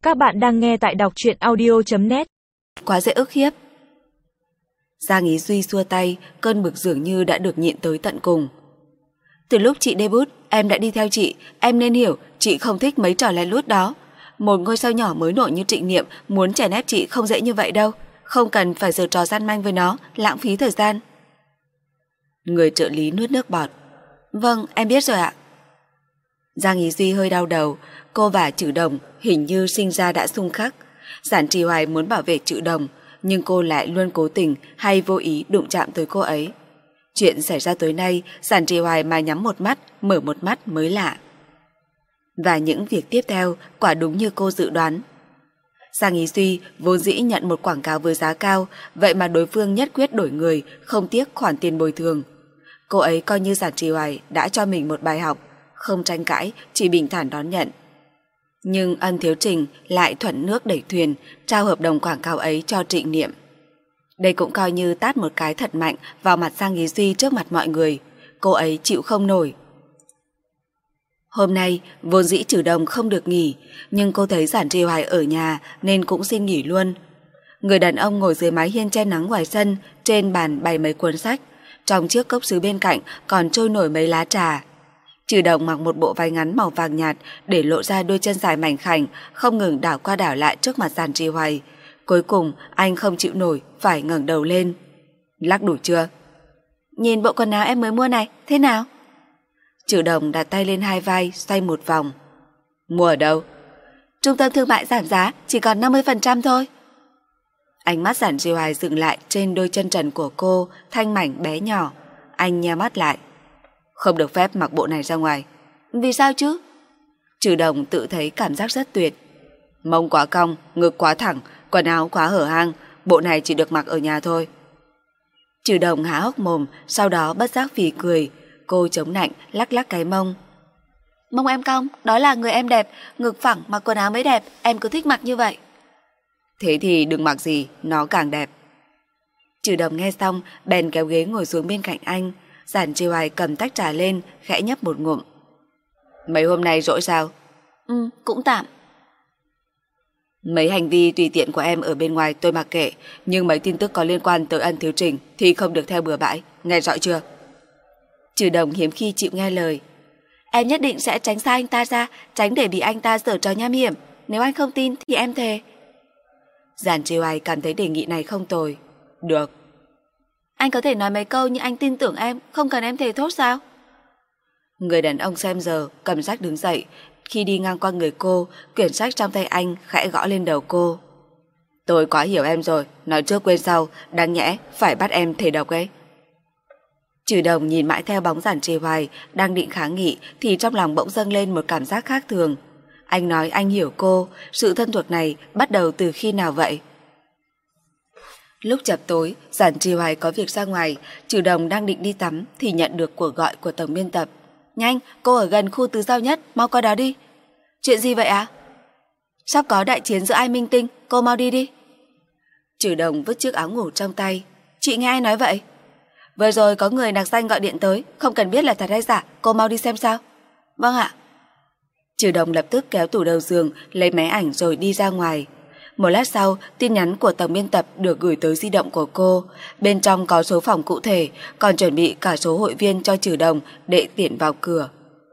Các bạn đang nghe tại đọc truyện audio.net. Quá dễ ức hiếp. Giang Ý Duy xua tay, cơn bực dường như đã được nhịn tới tận cùng. Từ lúc chị debut, em đã đi theo chị, em nên hiểu chị không thích mấy trò lén lút đó. Một ngôi sao nhỏ mới nổi như Trịnh Niệm muốn chèn ép chị không dễ như vậy đâu, không cần phải giở trò gian manh với nó, lãng phí thời gian. Người trợ lý nuốt nước bọt. Vâng, em biết rồi ạ. Giang Ý Duy hơi đau đầu, cô và Trử Đồng hình như sinh ra đã xung khắc. Giản Trì Hoài muốn bảo vệ Trử Đồng, nhưng cô lại luôn cố tình hay vô ý đụng chạm tới cô ấy. Chuyện xảy ra tối nay, Giản Trì Hoài mà nhắm một mắt, mở một mắt mới lạ. Và những việc tiếp theo quả đúng như cô dự đoán. Giang Ý Duy vốn dĩ nhận một quảng cáo với giá cao, vậy mà đối phương nhất quyết đổi người, không tiếc khoản tiền bồi thường. Cô ấy coi như Giản Trì Hoài đã cho mình một bài học, không tranh cãi, chỉ bình thản đón nhận. Nhưng Ân Thiếu Trình lại thuận nước đẩy thuyền, trao hợp đồng quảng cáo ấy cho Trịnh Niệm. Đây cũng coi như tát một cái thật mạnh vào mặt Giang Ý Duy trước mặt mọi người. Cô ấy chịu không nổi. Hôm nay vốn dĩ Trử Đồng không được nghỉ, nhưng cô thấy Giản Trì Hoài ở nhà nên cũng xin nghỉ luôn. Người đàn ông ngồi dưới mái hiên che nắng ngoài sân, trên bàn bày mấy cuốn sách, trong chiếc cốc sứ bên cạnh còn trôi nổi mấy lá trà. Trử Đồng mặc một bộ váy ngắn màu vàng nhạt để lộ ra đôi chân dài mảnh khảnh, không ngừng đảo qua đảo lại trước mặt Giản Trì Hoài. Cuối cùng anh không chịu nổi, phải ngẩng đầu lên. Lắc đủ chưa? Nhìn bộ quần áo em mới mua này, thế nào? Trử Đồng đặt tay lên hai vai, xoay một vòng. Mua ở đâu? Trung tâm thương mại giảm giá, chỉ còn 50% thôi. Ánh mắt Giản Trì Hoài dừng lại trên đôi chân trần của cô, thanh mảnh bé nhỏ. Anh nheo mắt lại. Không được phép mặc bộ này ra ngoài. Vì sao chứ? Trử Đồng tự thấy cảm giác rất tuyệt. Mông quá cong, ngực quá thẳng, quần áo quá hở hang, bộ này chỉ được mặc ở nhà thôi. Trử Đồng há hốc mồm, sau đó bất giác phì cười. Cô chống nạnh, lắc lắc cái mông. Mông em cong, đó là người em đẹp, ngực phẳng mặc quần áo mới đẹp, em cứ thích mặc như vậy. Thế thì đừng mặc gì, nó càng đẹp. Trử Đồng nghe xong, bèn kéo ghế ngồi xuống bên cạnh anh. Giản Trì Hoài cầm tách trà lên, khẽ nhấp một ngụm. Mấy hôm nay rỗi sao? Cũng tạm. Mấy hành vi tùy tiện của em ở bên ngoài tôi mặc kệ, nhưng mấy tin tức có liên quan tới Ân Thiếu Trình thì không được theo bừa bãi, nghe rõ chưa? Trử Đồng hiếm khi chịu nghe lời. Em nhất định sẽ tránh xa anh ta ra, tránh để bị anh ta giở trò nham hiểm. Nếu anh không tin thì em thề. Giản Trì Hoài cảm thấy đề nghị này không tồi. Được. Anh có thể nói mấy câu nhưng anh tin tưởng em, không cần em thề thốt sao? Người đàn ông xem giờ, cầm sách đứng dậy. Khi đi ngang qua người cô, quyển sách trong tay anh khẽ gõ lên đầu cô. Tôi quá hiểu em rồi, nói trước quên sau, đáng nhẽ phải bắt em thề độc ấy. Trử Đồng nhìn mãi theo bóng Giản Trì Hoài, đang định kháng nghị thì trong lòng bỗng dâng lên một cảm giác khác thường. Anh nói anh hiểu cô, sự thân thuộc này bắt đầu từ khi nào vậy? Lúc chập tối, Giản Trì Hoài có việc ra ngoài, Trử Đồng đang định đi tắm thì nhận được cuộc gọi của tổng biên tập. Nhanh, cô ở gần khu tứ giao nhất, mau qua đó đi. Chuyện gì vậy ạ? Sắp có đại chiến giữa Ai Minh Tinh, cô mau đi đi. Trử Đồng vứt chiếc áo ngủ trong tay. Chị nghe ai nói vậy? Vừa rồi có người nặc danh gọi điện tới, không cần biết là thật hay giả, cô mau đi xem sao. Vâng ạ. Trử Đồng lập tức kéo tủ đầu giường, lấy máy ảnh rồi đi ra ngoài. Một lát sau, tin nhắn của tổng biên tập được gửi tới di động của cô. Bên trong có số phòng cụ thể, còn chuẩn bị cả số hội viên cho Trử Đồng để tiện vào cửa.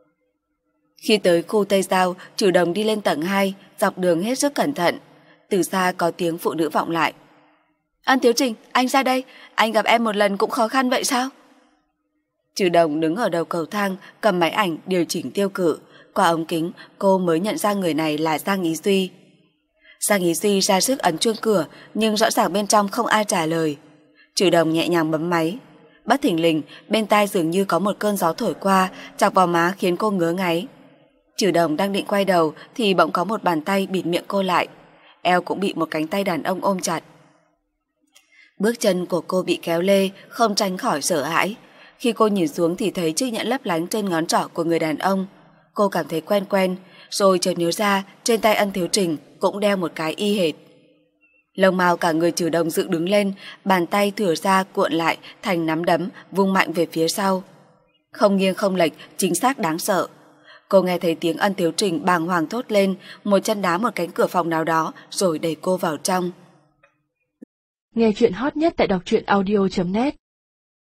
Khi tới khu Tây Giao, Trử Đồng đi lên tầng 2, dọc đường hết sức cẩn thận. Từ xa có tiếng phụ nữ vọng lại. Ân Thiếu Trình, anh ra đây, anh gặp em một lần cũng khó khăn vậy sao? Trử Đồng đứng ở đầu cầu thang, cầm máy ảnh điều chỉnh tiêu cự. Qua ống kính, cô mới nhận ra người này là Giang Ý Duy. Giang Ý Duy ra sức ấn chuông cửa, nhưng rõ ràng bên trong không ai trả lời. Trử Đồng nhẹ nhàng bấm máy. Bất thình lình, bên tai dường như có một cơn gió thổi qua, chọc vào má khiến cô ngứa ngáy. Trử Đồng đang định quay đầu thì bỗng có một bàn tay bịt miệng cô lại. Eo cũng bị một cánh tay đàn ông ôm chặt. Bước chân của cô bị kéo lê, không tránh khỏi sợ hãi. Khi cô nhìn xuống thì thấy chiếc nhẫn lấp lánh trên ngón trỏ của người đàn ông. Cô cảm thấy quen quen, rồi chợt nhớ ra trên tay Ân Thiếu Trình cũng đeo một cái y hệt. Lông mao cả người Trử Đồng dựng đứng lên, bàn tay thửa ra cuộn lại thành nắm đấm, vung mạnh về phía sau. Không nghiêng không lệch, chính xác đáng sợ. cô nghe thấy tiếng Ân Thiếu Trình bàng hoàng thốt lên, một chân đá một cánh cửa phòng nào đó rồi đẩy cô vào trong. Nghe chuyện hot nhất tại đọc truyện audio.net